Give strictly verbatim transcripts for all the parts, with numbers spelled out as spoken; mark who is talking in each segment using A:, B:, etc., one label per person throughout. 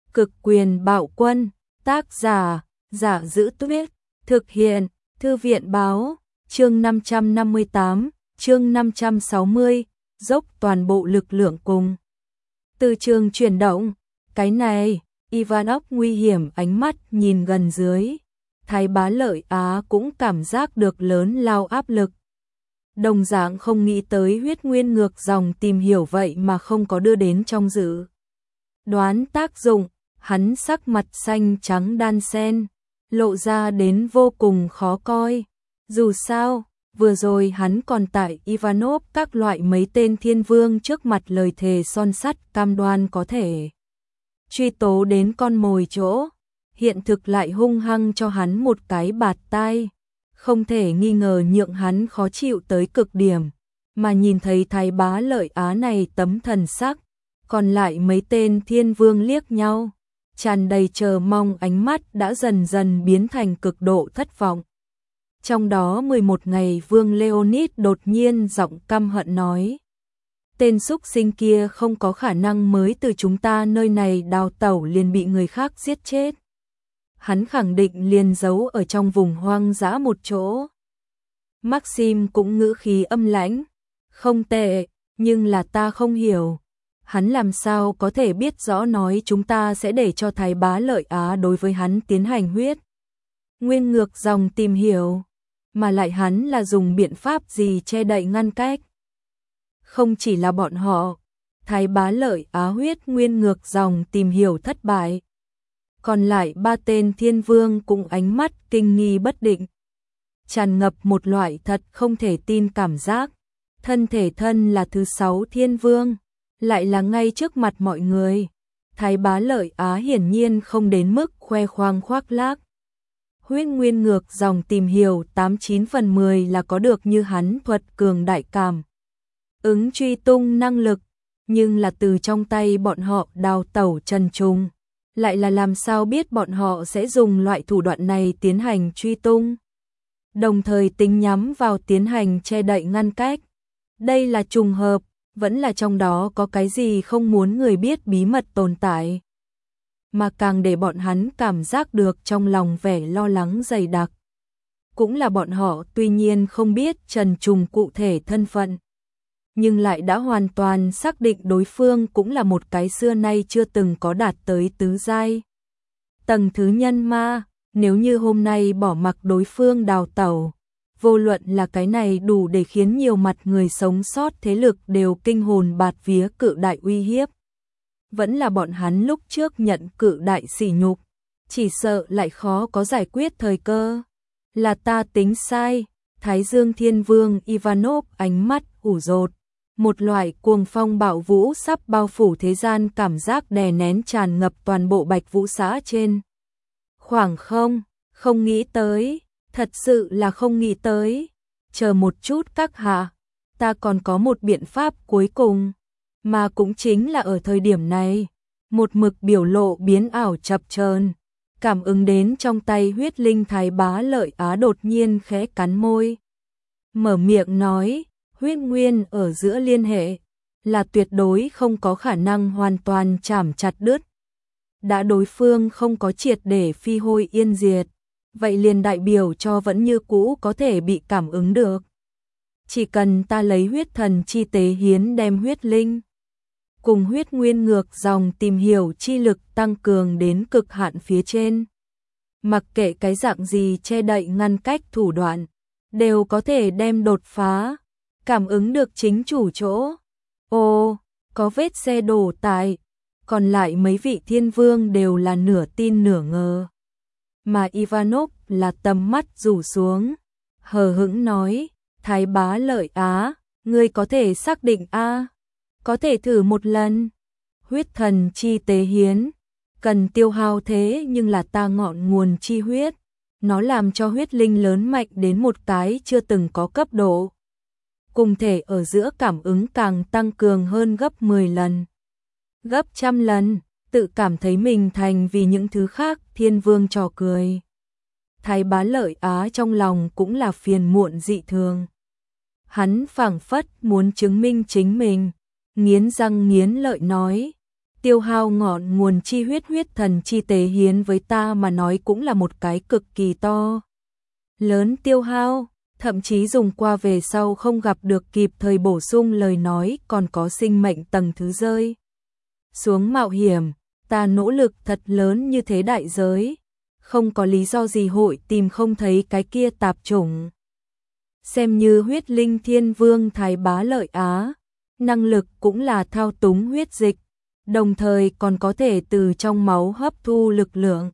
A: Cực quyền bạo quân, tác giả, Giả Giữ Tuyết, thực hiện, Thư viện báo, chương năm trăm năm mươi tám, chương năm trăm sáu mươi, dốc toàn bộ lực lượng cùng. Từ trường chuyển động, cái này, Ivanov nguy hiểm ánh mắt nhìn gần dưới. Thái Bá Lợi Á cũng cảm giác được lớn lao áp lực. Đồng dạng không nghĩ tới huyết nguyên ngược dòng tìm hiểu vậy mà không có đưa đến trong dự đoán tác dụng, hắn sắc mặt xanh trắng đan xen, lộ ra đến vô cùng khó coi. Dù sao, vừa rồi hắn còn tại Ivanov các loại mấy tên thiên vương trước mặt lời thề son sắt cam đoan có thể truy tố đến con mồi chỗ, hiện thực lại hung hăng cho hắn một cái bạt tai, không thể nghi ngờ nhượng hắn khó chịu tới cực điểm, mà nhìn thấy Thái Bá Lợi Á này tấm thần sắc, còn lại mấy tên thiên vương liếc nhau, tràn đầy chờ mong ánh mắt đã dần dần biến thành cực độ thất vọng. Trong đó mười một ngày Vương Leonid đột nhiên giọng căm hận nói: tên súc sinh kia không có khả năng mới từ chúng ta nơi này đào tẩu liền bị người khác giết chết. Hắn khẳng định liền giấu ở trong vùng hoang dã một chỗ. Maxim cũng ngữ khí âm lãnh: không tệ, nhưng là ta không hiểu. Hắn làm sao có thể biết rõ nói chúng ta sẽ để cho Thái Bá Lợi Á đối với hắn tiến hành huyết nguyên ngược dòng tìm hiểu, mà lại hắn là dùng biện pháp gì che đậy ngăn cách. Không chỉ là bọn họ, Thái Bá Lợi Á huyết nguyên ngược dòng tìm hiểu thất bại, còn lại ba tên thiên vương cũng ánh mắt kinh nghi bất định, tràn ngập một loại thật không thể tin cảm giác. Thân thể thân là thứ sáu thiên vương, lại là ngay trước mặt mọi người. Thái Bá Lợi Á hiển nhiên không đến mức khoe khoang khoác lác. Huyết nguyên ngược dòng tìm hiểu tám chín phần mười là có được như hắn thuật cường đại cảm ứng truy tung năng lực, nhưng là từ trong tay bọn họ đào tẩu trần trùng, lại là làm sao biết bọn họ sẽ dùng loại thủ đoạn này tiến hành truy tung, đồng thời tính nhắm vào tiến hành che đậy ngăn cách. Đây là trùng hợp, vẫn là trong đó có cái gì không muốn người biết bí mật tồn tại, mà càng để bọn hắn cảm giác được trong lòng vẻ lo lắng dày đặc. Cũng là bọn họ tuy nhiên không biết Trần Trùng cụ thể thân phận, nhưng lại đã hoàn toàn xác định đối phương cũng là một cái xưa nay chưa từng có đạt tới tứ giai tầng thứ nhân ma. Nếu như hôm nay bỏ mặc đối phương đào tẩu, vô luận là cái này đủ để khiến nhiều mặt người sống sót thế lực đều kinh hồn bạt vía cự đại uy hiếp, vẫn là bọn hắn lúc trước nhận cự đại sỉ nhục, chỉ sợ lại khó có giải quyết thời cơ. Là ta tính sai. Thái Dương Thiên Vương Ivanov ánh mắt ủ rột, một loại cuồng phong bạo vũ sắp bao phủ thế gian cảm giác đè nén tràn ngập toàn bộ Bạch Vũ xã trên khoảng không. Không nghĩ tới, thật sự là không nghĩ tới. Chờ một chút các hạ, ta còn có một biện pháp cuối cùng, mà cũng chính là ở thời điểm này, một mực biểu lộ biến ảo chập chờn, cảm ứng đến trong tay huyết linh Thái Bá Lợi Á đột nhiên khẽ cắn môi, mở miệng nói: huyết nguyên ở giữa liên hệ là tuyệt đối không có khả năng hoàn toàn chảm chặt đứt. Đã đối phương không có triệt để phi hôi yên diệt, vậy liền đại biểu cho vẫn như cũ có thể bị cảm ứng được. Chỉ cần ta lấy huyết thần chi tế hiến đem huyết linh cùng huyết nguyên ngược dòng tìm hiểu chi lực tăng cường đến cực hạn phía trên, mặc kệ cái dạng gì che đậy ngăn cách thủ đoạn, đều có thể đem đột phá, cảm ứng được chính chủ chỗ. Ô, có vết xe đổ tại, còn lại mấy vị thiên vương đều là nửa tin nửa ngờ. Mà Ivanov là tầm mắt rủ xuống, hờ hững nói: Thái Bá Lợi Á, ngươi có thể xác định a? À? Có thể thử một lần. Huyết thần chi tế hiến, cần tiêu hao thế nhưng là ta ngọn nguồn chi huyết, nó làm cho huyết linh lớn mạnh đến một cái chưa từng có cấp độ. Cùng thể ở giữa cảm ứng càng tăng cường hơn gấp mười lần, gấp trăm lần, tự cảm thấy mình thành vì những thứ khác thiên vương trò cười. Thái Bá Lợi Á trong lòng cũng là phiền muộn dị thường. Hắn phảng phất muốn chứng minh chính mình, nghiến răng nghiến lợi nói: tiêu hao ngọn nguồn chi huyết huyết thần chi tế hiến với ta mà nói cũng là một cái cực kỳ to lớn tiêu hao, thậm chí dùng qua về sau không gặp được kịp thời bổ sung lời nói còn có sinh mệnh tầng thứ rơi xuống mạo hiểm, ta nỗ lực thật lớn như thế đại giới, không có lý do gì hội tìm không thấy cái kia tạp chủng. Xem như huyết linh thiên vương Thái Bá Lợi Á, năng lực cũng là thao túng huyết dịch, đồng thời còn có thể từ trong máu hấp thu lực lượng.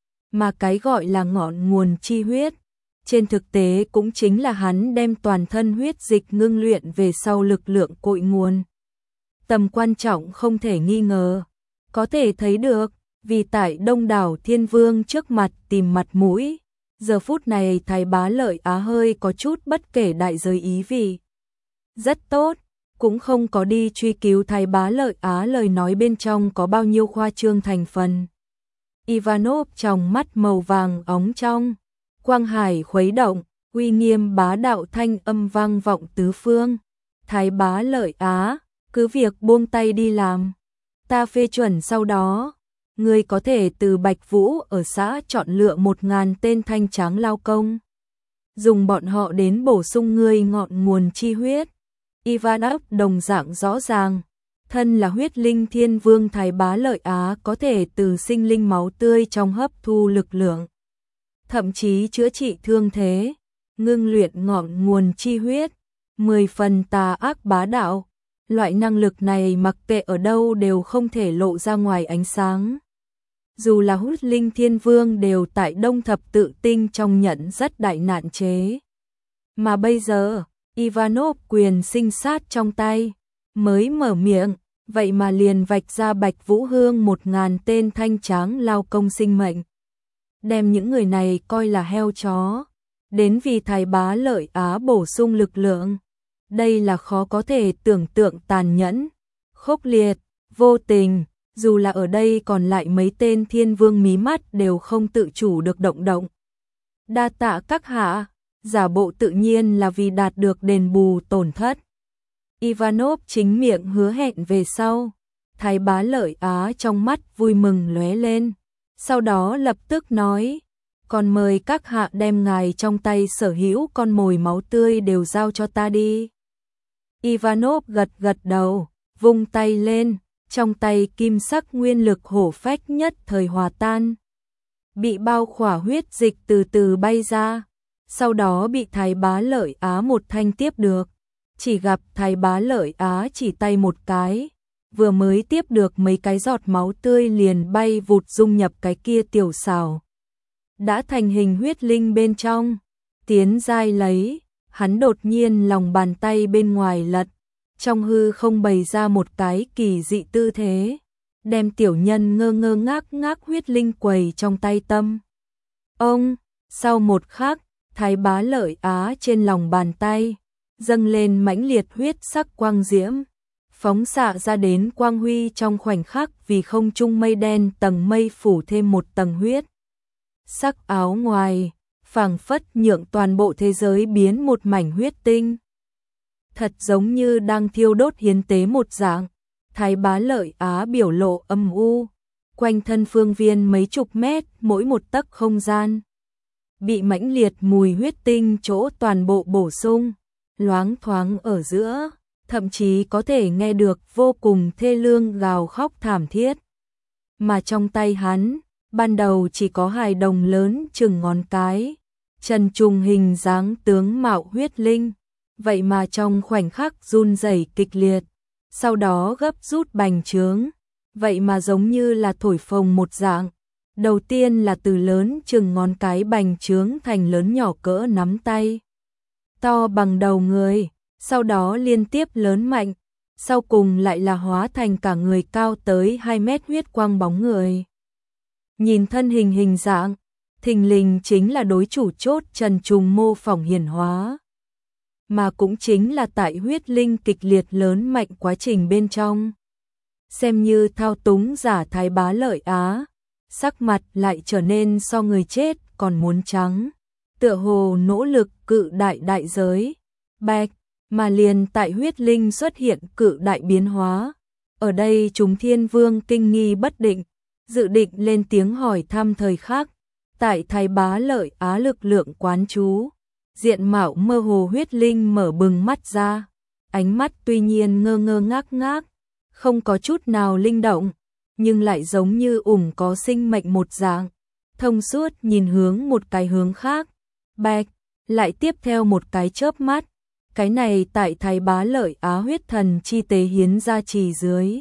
A: Mà cái gọi là ngọn nguồn chi huyết, trên thực tế cũng chính là hắn đem toàn thân huyết dịch ngưng luyện về sau lực lượng cội nguồn. Tầm quan trọng không thể nghi ngờ, có thể thấy được, vì tại đông đảo thiên vương trước mặt tìm mặt mũi, giờ phút này Thái Bá Lợi Á hơi có chút bất kể đại giới ý vì. Rất tốt, cũng không có đi truy cứu Thái Bá Lợi Á lời nói bên trong có bao nhiêu khoa trương thành phần. Ivanov trong mắt màu vàng óng trong, quang hải khuấy động, uy nghiêm bá đạo thanh âm vang vọng tứ phương. Thái Bá Lợi Á, cứ việc buông tay đi làm, ta phê chuẩn sau đó, ngươi có thể từ Bạch Vũ ở xã chọn lựa một ngàn tên thanh tráng lao công, dùng bọn họ đến bổ sung ngươi ngọn nguồn chi huyết. Ivanov đồng dạng rõ ràng, thân là huyết linh thiên vương Thái Bá Lợi Á có thể từ sinh linh máu tươi trong hấp thu lực lượng, thậm chí chữa trị thương thế, ngưng luyện ngọn nguồn chi huyết, mười phần tà ác bá đạo. Loại năng lực này mặc kệ ở đâu đều không thể lộ ra ngoài ánh sáng. Dù là huyết linh thiên vương đều tại đông thập tự tinh trong nhận rất đại nạn chế. Mà bây giờ, Ivanov quyền sinh sát trong tay, mới mở miệng, vậy mà liền vạch ra Bạch Vũ Hương một ngàn tên thanh tráng lao công sinh mệnh. Đem những người này coi là heo chó, đến vì Thái Bá Lợi Á bổ sung lực lượng. Đây là khó có thể tưởng tượng tàn nhẫn, khốc liệt, vô tình, dù là ở đây còn lại mấy tên thiên vương mí mắt đều không tự chủ được động động. Đa tạ các hạ, giả bộ tự nhiên là vì đạt được đền bù tổn thất. Ivanov chính miệng hứa hẹn về sau, Thái Bá Lợi Á trong mắt vui mừng lóe lên, sau đó lập tức nói, còn mời các hạ đem ngài trong tay sở hữu con mồi máu tươi đều giao cho ta đi. Ivanov gật gật đầu, vung tay lên, trong tay kim sắc nguyên lực hổ phách nhất thời hòa tan. Bị bao khỏa huyết dịch từ từ bay ra, sau đó bị Thái Bá Lợi Á một thanh tiếp được. Chỉ gặp Thái Bá Lợi Á chỉ tay một cái, vừa mới tiếp được mấy cái giọt máu tươi liền bay vụt dung nhập cái kia tiểu xảo. Đã thành hình huyết linh bên trong, tiến giai lấy. Hắn đột nhiên lòng bàn tay bên ngoài lật, trong hư không bày ra một cái kỳ dị tư thế, đem tiểu nhân ngơ ngơ ngác ngác huyết linh quầy trong tay tâm. Ông, sau một khắc, Thái Bá Lợi Á trên lòng bàn tay, dâng lên mãnh liệt huyết sắc quang diễm, phóng xạ ra đến quang huy trong khoảnh khắc vì không trung mây đen tầng mây phủ thêm một tầng huyết. Sắc áo ngoài, phảng phất nhượng toàn bộ thế giới biến một mảnh huyết tinh. Thật giống như đang thiêu đốt hiến tế một dạng. Thái Bá Lợi Á biểu lộ âm u, quanh thân phương viên mấy chục mét, mỗi một tấc không gian bị mãnh liệt mùi huyết tinh chỗ toàn bộ bổ sung, loáng thoáng ở giữa, thậm chí có thể nghe được vô cùng thê lương gào khóc thảm thiết. Mà trong tay hắn, ban đầu chỉ có hài đồng lớn chừng ngón cái, trần trùng hình dáng tướng mạo huyết linh, vậy mà trong khoảnh khắc run rẩy kịch liệt, sau đó gấp rút bành trướng, vậy mà giống như là thổi phồng một dạng. Đầu tiên là từ lớn chừng ngón cái bành trướng thành lớn nhỏ cỡ nắm tay, to bằng đầu người, sau đó liên tiếp lớn mạnh, sau cùng lại là hóa thành cả người cao tới hai mét huyết quang bóng người. Nhìn thân hình hình dạng, thình lình chính là đối chủ chốt Trần Trùng mô phỏng hiển hóa, mà cũng chính là tại huyết linh kịch liệt lớn mạnh quá trình bên trong. Xem như thao túng giả Thái Bá Lợi Á, sắc mặt lại trở nên so người chết còn muốn trắng, tựa hồ nỗ lực cự đại đại giới, bạch, mà liền tại huyết linh xuất hiện cự đại biến hóa. Ở đây chúng Thiên Vương kinh nghi bất định, dự định lên tiếng hỏi thăm thời khắc. Tại Thái Bá Lợi Á lực lượng quán chú, diện mạo mơ hồ huyết linh mở bừng mắt ra, ánh mắt tuy nhiên ngơ ngơ ngác ngác, không có chút nào linh động, nhưng lại giống như ủng có sinh mệnh một dạng, thông suốt nhìn hướng một cái hướng khác. Bạch, lại tiếp theo một cái chớp mắt, cái này tại Thái Bá Lợi Á huyết thần chi tế hiến ra trì dưới,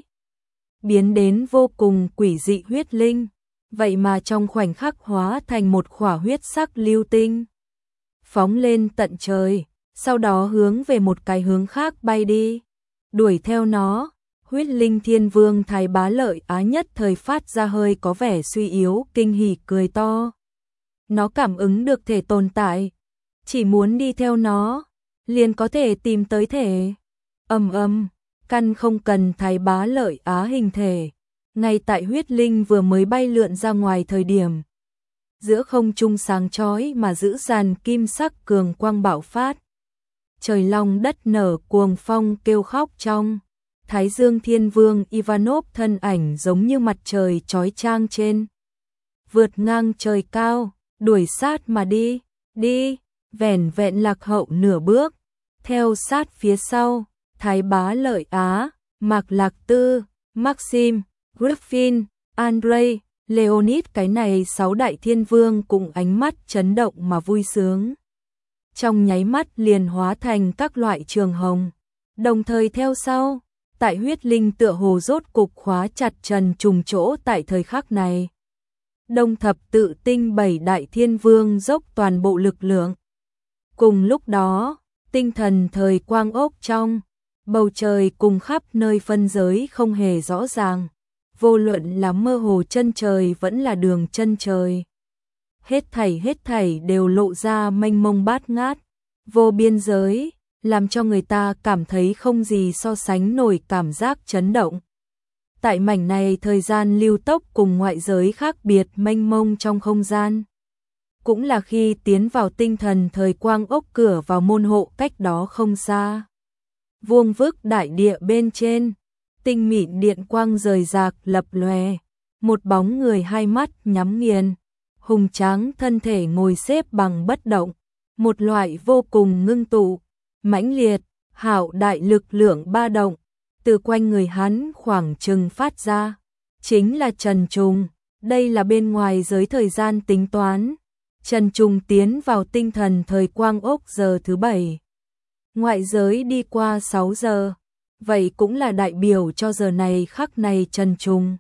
A: biến đến vô cùng quỷ dị huyết linh, vậy mà trong khoảnh khắc hóa thành một khỏa huyết sắc lưu tinh, phóng lên tận trời, sau đó hướng về một cái hướng khác bay đi. Đuổi theo nó, huyết linh Thiên Vương Thái Bá Lợi Á nhất thời phát ra hơi có vẻ suy yếu, kinh hỉ cười to. Nó cảm ứng được thể tồn tại, chỉ muốn đi theo nó, liền có thể tìm tới thể. Ầm ầm, căn không cần Thái Bá Lợi Á hình thể, ngay tại huyết linh vừa mới bay lượn ra ngoài thời điểm, giữa không trung sáng chói mà giữ dàn kim sắc cường quang bạo phát. Trời long đất nở, cuồng phong kêu khóc trong. Thái Dương Thiên Vương Ivanov thân ảnh giống như mặt trời chói chang trên, vượt ngang trời cao, đuổi sát mà đi, đi, vẻn vẹn lạc hậu nửa bước, theo sát phía sau, Thái Bá Lợi Á, Mạc Lạc Tư, Maxim, Griffin, Andrei, Leonid, cái này sáu đại thiên vương cùng ánh mắt chấn động mà vui sướng. Trong nháy mắt liền hóa thành các loại trường hồng, đồng thời theo sau, tại huyết linh tựa hồ rốt cục khóa chặt Trần Trùng chỗ tại thời khắc này. Đông thập tự tinh bảy đại thiên vương dốc toàn bộ lực lượng. Cùng lúc đó, tinh thần thời quang ốc trong, bầu trời cùng khắp nơi phân giới không hề rõ ràng, vô luận là mơ hồ chân trời vẫn là đường chân trời. Hết thảy hết thảy đều lộ ra mênh mông bát ngát, vô biên giới, làm cho người ta cảm thấy không gì so sánh nổi cảm giác chấn động. Tại mảnh này thời gian lưu tốc cùng ngoại giới khác biệt mênh mông trong không gian. Cũng là khi tiến vào tinh thần thời quang ốc cửa vào môn hộ cách đó không xa. Vuông vức đại địa bên trên, tinh mịn điện quang rời rạc lập lòe, một bóng người hai mắt nhắm nghiền, hùng tráng thân thể ngồi xếp bằng bất động, một loại vô cùng ngưng tụ, mãnh liệt, hạo đại lực lượng ba động, từ quanh người hắn khoảng chừng phát ra, chính là Trần Trùng. Đây là bên ngoài giới thời gian tính toán, Trần Trùng tiến vào tinh thần thời quang ốc giờ thứ bảy, ngoại giới đi qua sáu giờ, vậy cũng là đại biểu cho giờ này khắc này Trần Trùng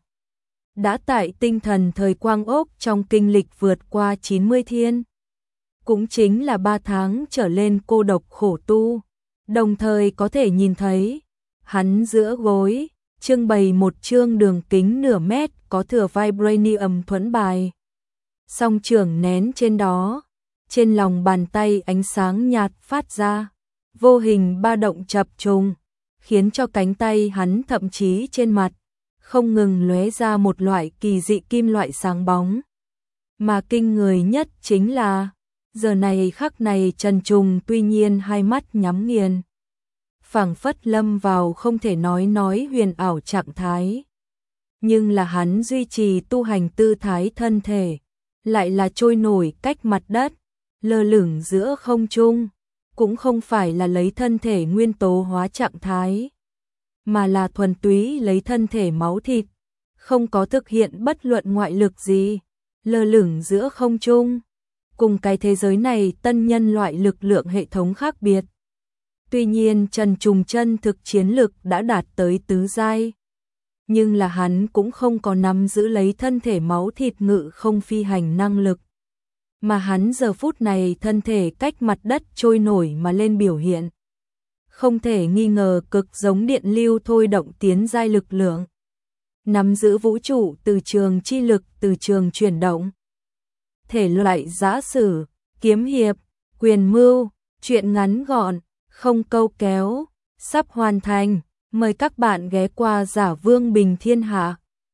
A: đã tại tinh thần thời quang ốc trong kinh lịch vượt qua chín mươi thiên, cũng chính là ba tháng trở lên cô độc khổ tu, đồng thời có thể nhìn thấy hắn giữa gối trưng bày một chương đường kính nửa mét có thừa vibranium thuẫn bài, song trường nén trên đó, trên lòng bàn tay ánh sáng nhạt phát ra, vô hình ba động chập trùng, khiến cho cánh tay hắn thậm chí trên mặt không ngừng lóe ra một loại kỳ dị kim loại sáng bóng. Mà kinh người nhất chính là, giờ này khắc này Trần Trùng tuy nhiên hai mắt nhắm nghiền, phảng phất lâm vào không thể nói nói huyền ảo trạng thái. Nhưng là hắn duy trì tu hành tư thái thân thể, lại là trôi nổi cách mặt đất, lơ lửng giữa không trung, cũng không phải là lấy thân thể nguyên tố hóa trạng thái, mà là thuần túy lấy thân thể máu thịt, không có thực hiện bất luận ngoại lực gì, lơ lửng giữa không trung, cùng cái thế giới này tân nhân loại lực lượng hệ thống khác biệt. Tuy nhiên Trần Trùng chân thực chiến lực đã đạt tới tứ giai, nhưng là hắn cũng không có nắm giữ lấy thân thể máu thịt ngự không phi hành năng lực, mà hắn giờ phút này thân thể cách mặt đất trôi nổi mà lên biểu hiện, không thể nghi ngờ cực giống điện lưu thôi động tiến giai lực lượng, nắm giữ vũ trụ từ trường chi lực, từ trường chuyển động. Thể loại giã sử, kiếm hiệp, quyền mưu, truyện ngắn gọn, không câu kéo, sắp hoàn thành, mời các bạn ghé qua Giả Vương Bình Thiên Hạ.